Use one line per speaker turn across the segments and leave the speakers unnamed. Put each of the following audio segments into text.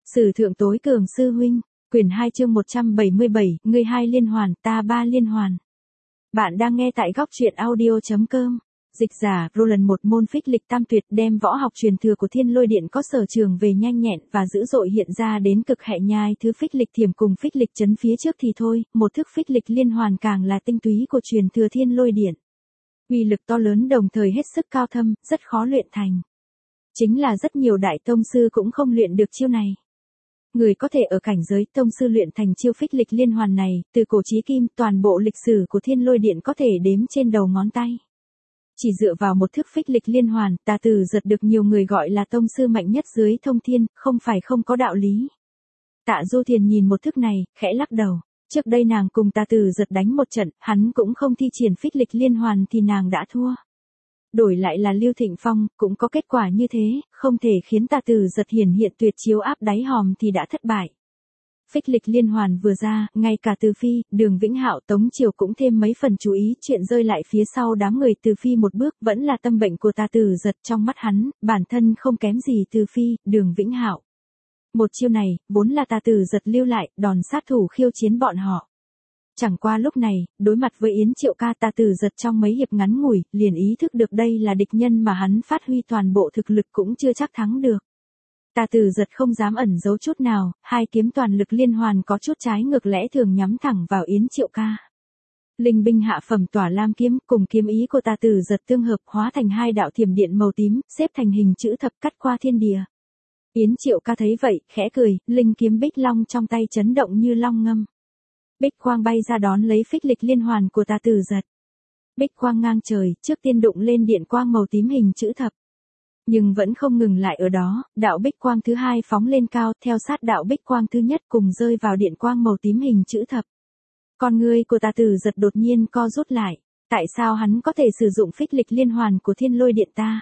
Sử thượng tối cường sư huynh, quyển 2 chương 177, ngươi 2 liên hoàn, ta 3 liên hoàn. Bạn đang nghe tại góc truyện audio.com. Dịch giả, Roland một môn phích lịch tam tuyệt đem võ học truyền thừa của Thiên Lôi Điện có sở trường về nhanh nhẹn và dữ dội hiện ra đến cực hệ nhai thứ phích lịch thiểm cùng phích lịch chấn phía trước thì thôi, một thức phích lịch liên hoàn càng là tinh túy của truyền thừa Thiên Lôi Điện. Uy lực to lớn đồng thời hết sức cao thâm, rất khó luyện thành. Chính là rất nhiều đại tông sư cũng không luyện được chiêu này. Người có thể ở cảnh giới tông sư luyện thành chiêu phích lịch liên hoàn này, từ cổ chí kim, toàn bộ lịch sử của Thiên Lôi Điện có thể đếm trên đầu ngón tay. Chỉ dựa vào một thức phích lịch liên hoàn, Tà Tử Giật được nhiều người gọi là tông sư mạnh nhất dưới thông thiên, không phải không có đạo lý. Tạ Du Thiền nhìn một thức này, khẽ lắc đầu. Trước đây nàng cùng Tà Tử Giật đánh một trận, hắn cũng không thi triển phích lịch liên hoàn thì nàng đã thua. Đổi lại là Lưu Thịnh Phong, cũng có kết quả như thế, không thể khiến Tà Tử Giật hiển hiện tuyệt chiếu áp đáy hòm thì đã thất bại. Phích lịch liên hoàn vừa ra, ngay cả Từ Phi, Đường Vĩnh Hạo, Tống Triều cũng thêm mấy phần chú ý, chuyện rơi lại phía sau đám người Từ Phi một bước, vẫn là tâm bệnh của Tà Tử Giật trong mắt hắn, bản thân không kém gì Từ Phi, Đường Vĩnh Hạo. Một chiêu này, vốn là Tà Tử Giật lưu lại, đòn sát thủ khiêu chiến bọn họ. Chẳng qua lúc này, đối mặt với Yến Triệu Ca, Tà Tử Giật trong mấy hiệp ngắn ngủi, liền ý thức được đây là địch nhân mà hắn phát huy toàn bộ thực lực cũng chưa chắc thắng được. Tà Tử Giật không dám ẩn giấu chút nào, hai kiếm toàn lực liên hoàn có chút trái ngược lẽ thường nhắm thẳng vào Yến Triệu Ca. Linh binh hạ phẩm tỏa lam kiếm cùng kiếm ý của Tà Tử Giật tương hợp hóa thành hai đạo thiểm điện màu tím, xếp thành hình chữ thập cắt qua thiên địa. Yến Triệu Ca thấy vậy, khẽ cười, linh kiếm bích long trong tay chấn động như long ngâm. Bích quang bay ra đón lấy phích lịch liên hoàn của Tà Tử Giật. Bích quang ngang trời, trước tiên đụng lên điện quang màu tím hình chữ thập. Nhưng vẫn không ngừng lại ở đó, đạo bích quang thứ hai phóng lên cao, theo sát đạo bích quang thứ nhất cùng rơi vào điện quang màu tím hình chữ thập. Con ngươi của Tà Tử Giật đột nhiên co rút lại, tại sao hắn có thể sử dụng phích lịch liên hoàn của Thiên Lôi Điện ta?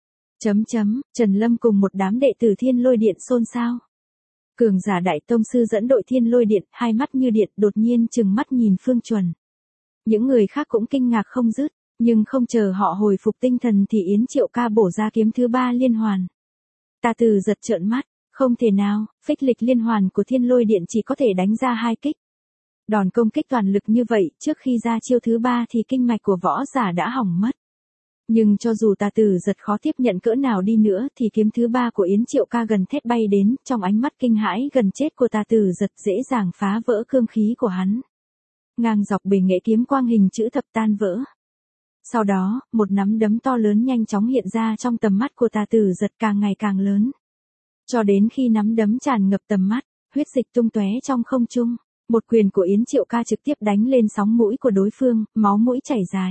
Trần Lâm cùng một đám đệ tử Thiên Lôi Điện xôn xao. Cường giả đại tông sư dẫn đội Thiên Lôi Điện, hai mắt như điện, đột nhiên trừng mắt nhìn Phương Chuẩn. Những người khác cũng kinh ngạc không dứt, nhưng không chờ họ hồi phục tinh thần thì Yến Triệu Ca bổ ra kiếm thứ ba liên hoàn. Tà Tử Giật trợn mắt, không thể nào, phích lịch liên hoàn của Thiên Lôi Điện chỉ có thể đánh ra hai kích. Đòn công kích toàn lực như vậy, trước khi ra chiêu thứ ba thì kinh mạch của võ giả đã hỏng mất. Nhưng cho dù Tà Tử Giật khó tiếp nhận cỡ nào đi nữa thì kiếm thứ ba của Yến Triệu Ca gần thét bay đến, trong ánh mắt kinh hãi gần chết của Tà Tử Giật dễ dàng phá vỡ cương khí của hắn. Ngang dọc bề nghệ kiếm quang hình chữ thập tan vỡ. Sau đó, một nắm đấm to lớn nhanh chóng hiện ra trong tầm mắt của Tà Tử Giật càng ngày càng lớn. Cho đến khi nắm đấm tràn ngập tầm mắt, huyết dịch tung tóe trong không trung, một quyền của Yến Triệu Ca trực tiếp đánh lên sóng mũi của đối phương, máu mũi chảy dài.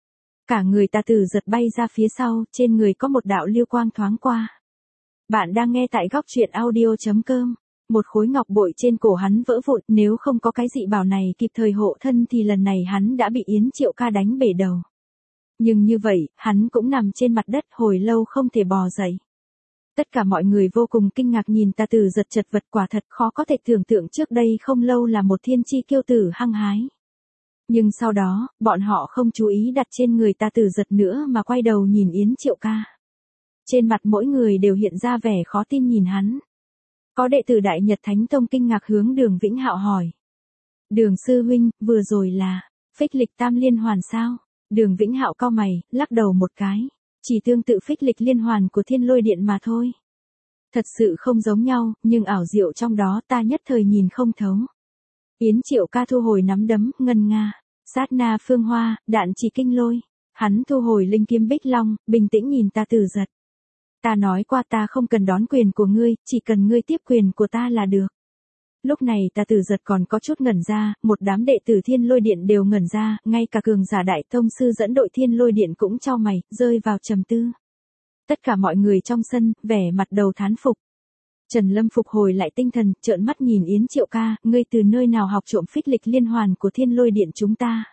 Cả người Tà Tử Giật bay ra phía sau, trên người có một đạo lưu quang thoáng qua. Bạn đang nghe tại góc truyện audio.com. Một khối ngọc bội trên cổ hắn vỡ vụn, nếu không có cái dị bảo này kịp thời hộ thân thì lần này hắn đã bị Yến Triệu Ca đánh bể đầu. Nhưng như vậy, hắn cũng nằm trên mặt đất hồi lâu không thể bò dậy. Tất cả mọi người vô cùng kinh ngạc nhìn Tà Tử Giật chật vật, quả thật khó có thể tưởng tượng trước đây không lâu là một thiên chi kiêu tử hăng hái. Nhưng sau đó, bọn họ không chú ý đặt trên người Tà Tử Giật nữa mà quay đầu nhìn Yến Triệu Ca. Trên mặt mỗi người đều hiện ra vẻ khó tin nhìn hắn. Có đệ tử Đại Nhật Thánh Tông kinh ngạc hướng Đường Vĩnh Hạo hỏi. Đường sư huynh, vừa rồi là phích lịch tam liên hoàn sao? Đường Vĩnh Hạo cau mày, lắc đầu một cái. Chỉ tương tự phích lịch liên hoàn của Thiên Lôi Điện mà thôi. Thật sự không giống nhau, nhưng ảo diệu trong đó ta nhất thời nhìn không thấu. Yến Triệu Ca thu hồi nắm đấm, ngân nga. Sát na phương hoa, đạn chỉ kinh lôi. Hắn thu hồi linh kiếm bích long, bình tĩnh nhìn Tà Tử Giật. Ta nói qua ta không cần đón quyền của ngươi, chỉ cần ngươi tiếp quyền của ta là được. Lúc này Tà Tử Giật còn có chút ngẩn ra, một đám đệ tử Thiên Lôi Điện đều ngẩn ra, ngay cả cường giả đại tông sư dẫn đội Thiên Lôi Điện cũng chau mày, rơi vào trầm tư. Tất cả mọi người trong sân, vẻ mặt đầu thán phục. Trần Lâm phục hồi lại tinh thần, trợn mắt nhìn Yến Triệu Ca, ngươi từ nơi nào học trộm phích lịch liên hoàn của Thiên Lôi Điện chúng ta?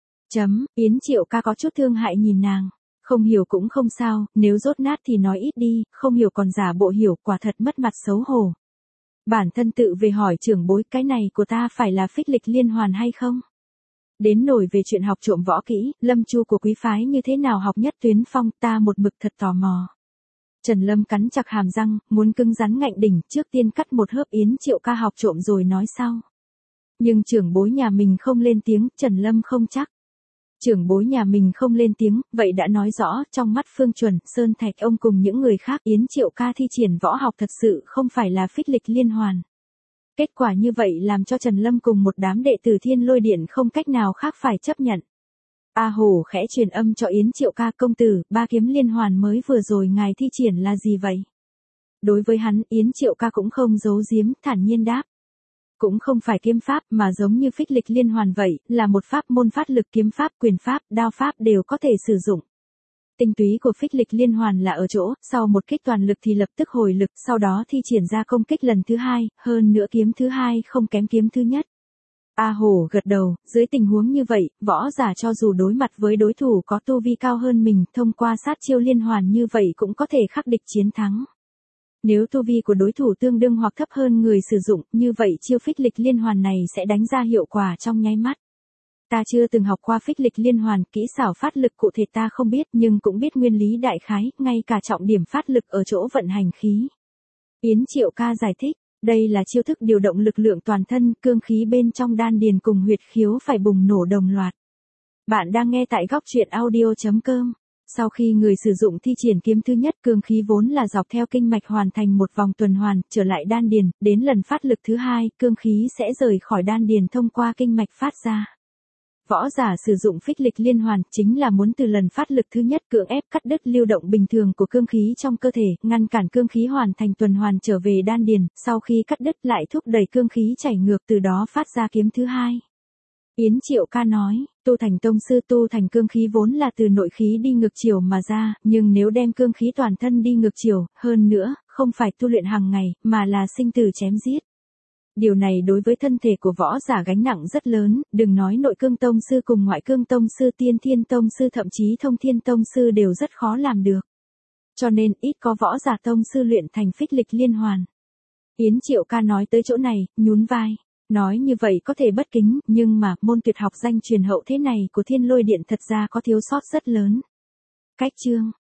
Yến Triệu Ca có chút thương hại nhìn nàng. Không hiểu cũng không sao, nếu dốt nát thì nói ít đi, không hiểu còn giả bộ hiểu, quả thật mất mặt xấu hổ. Bản thân tự về hỏi trưởng bối, cái này của ta phải là phích lịch liên hoàn hay không? Đến nổi về chuyện học trộm võ kỹ, Lâm Chu của quý phái như thế nào học nhất tuyến phong, ta một mực thật tò mò. Trần Lâm cắn chặt hàm răng, muốn cứng rắn ngạnh đỉnh, trước tiên cắt một hớp Yến Triệu Ca học trộm rồi nói sau. Nhưng trưởng bối nhà mình không lên tiếng, Trần Lâm không chắc. Trưởng bối nhà mình không lên tiếng, vậy đã nói rõ, trong mắt Phương Chuẩn, Sơn Thạch ông cùng những người khác, Yến Triệu Ca thi triển võ học thật sự không phải là phích lịch liên hoàn. Kết quả như vậy làm cho Trần Lâm cùng một đám đệ tử Thiên Lôi Điện không cách nào khác phải chấp nhận. A Hổ khẽ truyền âm cho Yến Triệu Ca, công tử, ba kiếm liên hoàn mới vừa rồi ngài thi triển là gì vậy? Đối với hắn, Yến Triệu Ca cũng không giấu giếm, thản nhiên đáp. Cũng không phải kiếm pháp mà giống như phích lịch liên hoàn vậy, là một pháp môn phát lực, kiếm pháp, quyền pháp, đao pháp đều có thể sử dụng. Tinh túy của phích lịch liên hoàn là ở chỗ, sau một kích toàn lực thì lập tức hồi lực, sau đó thi triển ra công kích lần thứ hai, hơn nữa kiếm thứ hai không kém kiếm thứ nhất. A Hổ gật đầu, dưới tình huống như vậy, võ giả cho dù đối mặt với đối thủ có tu vi cao hơn mình, thông qua sát chiêu liên hoàn như vậy cũng có thể khắc địch chiến thắng. Nếu tu vi của đối thủ tương đương hoặc thấp hơn người sử dụng, như vậy chiêu phích lịch liên hoàn này sẽ đánh ra hiệu quả trong nháy mắt. Ta chưa từng học qua phích lịch liên hoàn, kỹ xảo phát lực cụ thể ta không biết, nhưng cũng biết nguyên lý đại khái, ngay cả trọng điểm phát lực ở chỗ vận hành khí. Yến Triệu Ca giải thích, đây là chiêu thức điều động lực lượng toàn thân, cương khí bên trong đan điền cùng huyệt khiếu phải bùng nổ đồng loạt. Bạn đang nghe tại góc truyện audio.com. Sau khi người sử dụng thi triển kiếm thứ nhất, cương khí vốn là dọc theo kinh mạch hoàn thành một vòng tuần hoàn, trở lại đan điền, đến lần phát lực thứ hai, cương khí sẽ rời khỏi đan điền thông qua kinh mạch phát ra. Võ giả sử dụng phích lịch liên hoàn chính là muốn từ lần phát lực thứ nhất cưỡng ép cắt đứt lưu động bình thường của cương khí trong cơ thể, ngăn cản cương khí hoàn thành tuần hoàn trở về đan điền, sau khi cắt đứt lại thúc đẩy cương khí chảy ngược, từ đó phát ra kiếm thứ hai. Yến Triệu Ca nói, tu thành tông sư, tu thành cương khí vốn là từ nội khí đi ngược chiều mà ra, nhưng nếu đem cương khí toàn thân đi ngược chiều, hơn nữa, không phải tu luyện hàng ngày, mà là sinh tử chém giết. Điều này đối với thân thể của võ giả gánh nặng rất lớn, đừng nói nội cương tông sư cùng ngoại cương tông sư, tiên thiên tông sư thậm chí thông thiên tông sư đều rất khó làm được. Cho nên ít có võ giả tông sư luyện thành phích lịch liên hoàn. Yến Triệu Ca nói tới chỗ này, nhún vai. Nói như vậy có thể bất kính, nhưng mà môn tuyệt học danh truyền hậu thế này của Thiên Lôi Điện thật ra có thiếu sót rất lớn. Cách chương